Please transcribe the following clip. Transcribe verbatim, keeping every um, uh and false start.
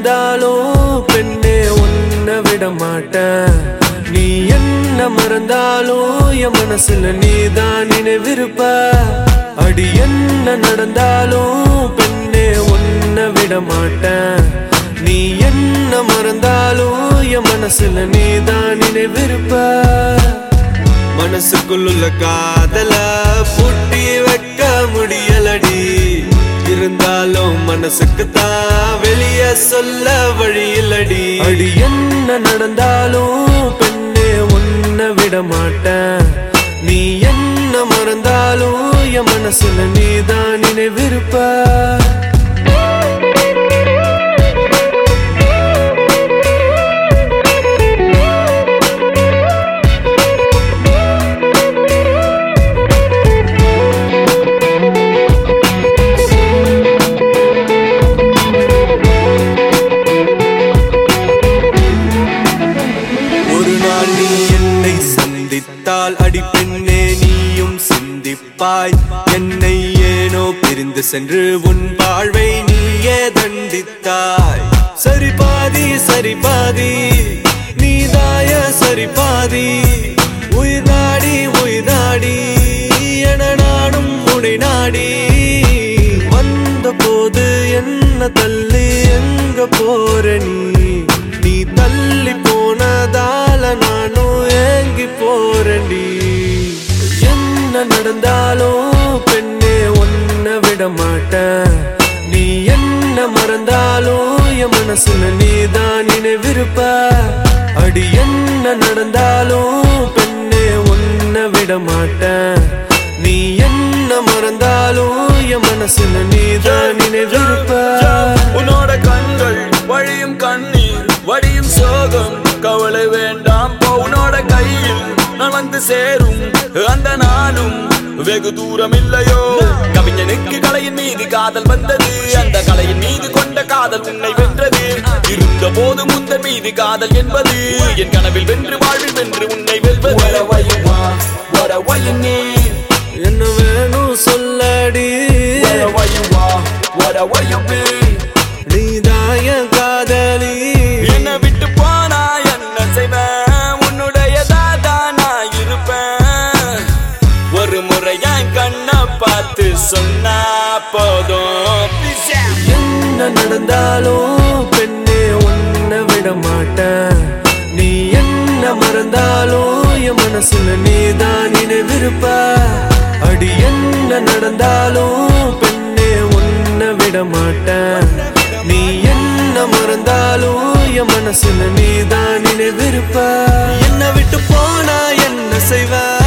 மறந்தாலும் பெண்ணே உன்னை விட மாட்டேன். நீ என்ன மறந்தாலும் என் மனசுல நீதான் நினைவிருப்ப. அடி என்ன நடந்தாலும் பெண்ணே உன்னை விட மாட்டேன். நீ என்ன மறந்தாலும் என் மனசுல நீதான் நினைவிருப்ப. மனசுக்குள்ள காதல பூட்டி வைக்க முடியலடி. இருந்தாலும் மனசுக்குத்தான் வெளிய சொல்ல வழியிலடி. அடி என்ன நடந்தாலும் பெண்ணே உன்னை விட மாட்டேன். நீ என்ன மறந்தாலும் என் மனசுல நீதான் நினைவிருப்ப. அடி பெண்ணே நீயும் சிந்திப்பாய். என்னை ஏனோ பிரிந்து சென்று உன் வாழ்வை நீயே தண்டித்தாய். சரி பாதி சரி பாதி நீதாய சரி பாதி. உயிர் நாடி உயிர் நாடி என நானும் உடை நாடி. வந்த போது என்ன தள்ளி எங்க போற நீ? நீ தள்ளி போனதால நானும் ஏங்கி போறேன்டி. என்ன நடந்தாலும் பெண்ணே உன்னை விட மாட்டேன். நீ என்ன மறந்தாலும் என் மனசுல நீதான் நினைவிருப்ப. அடி என்ன நடந்தாலும் பெண்ணே உன்னை விட மாட்டேன். நீ என்ன மறந்தாலும் என் மனசுல நீதான் நினைவிருப்ப. உன்னோட கண்கள் வழியும் கண்ணீர் வடியும் சோகம் கவலை வேண்டாம். உன்னோட கையில் நான் வந்து சேரும் அந்த நாளும் வெகு தூரம் இல்லையோ. கவிஞனுக்கு கலையின் மீது காதல் வந்தது. அந்த கலையின் மீது கொண்ட காதல் உன்னை வென்றது. இருந்த போது முந்த மீது காதல் என்பது என் கனவில் வென்று வாழ்வில் வென்று உன்னை வெல்வது. என்ன வேணும் சொல்லடி. நீதாய காதலி. என்ன விட்டு போனா என்ன செய்வேன்? உன்னுடையதான் நான் இருப்பேன். ஒரு முறை என் கண்ணை பார்த்து சொன்னா போதும். என்ன நடந்தாலும் பெண்ணே உன்னை விட மாட்டேன். நீ என்ன மறந்தாலும் என் மனசுல நீதான் நினைவிருப்ப. அடி என்ன நடந்தாலும் பெண்ணே உன்னை விட மாட்டேன். நீ என்ன மறந்தாலும் என் மனசுல நீதான் நினைவிருப்ப. என்ன விட்டு போனா என்ன செய்வ?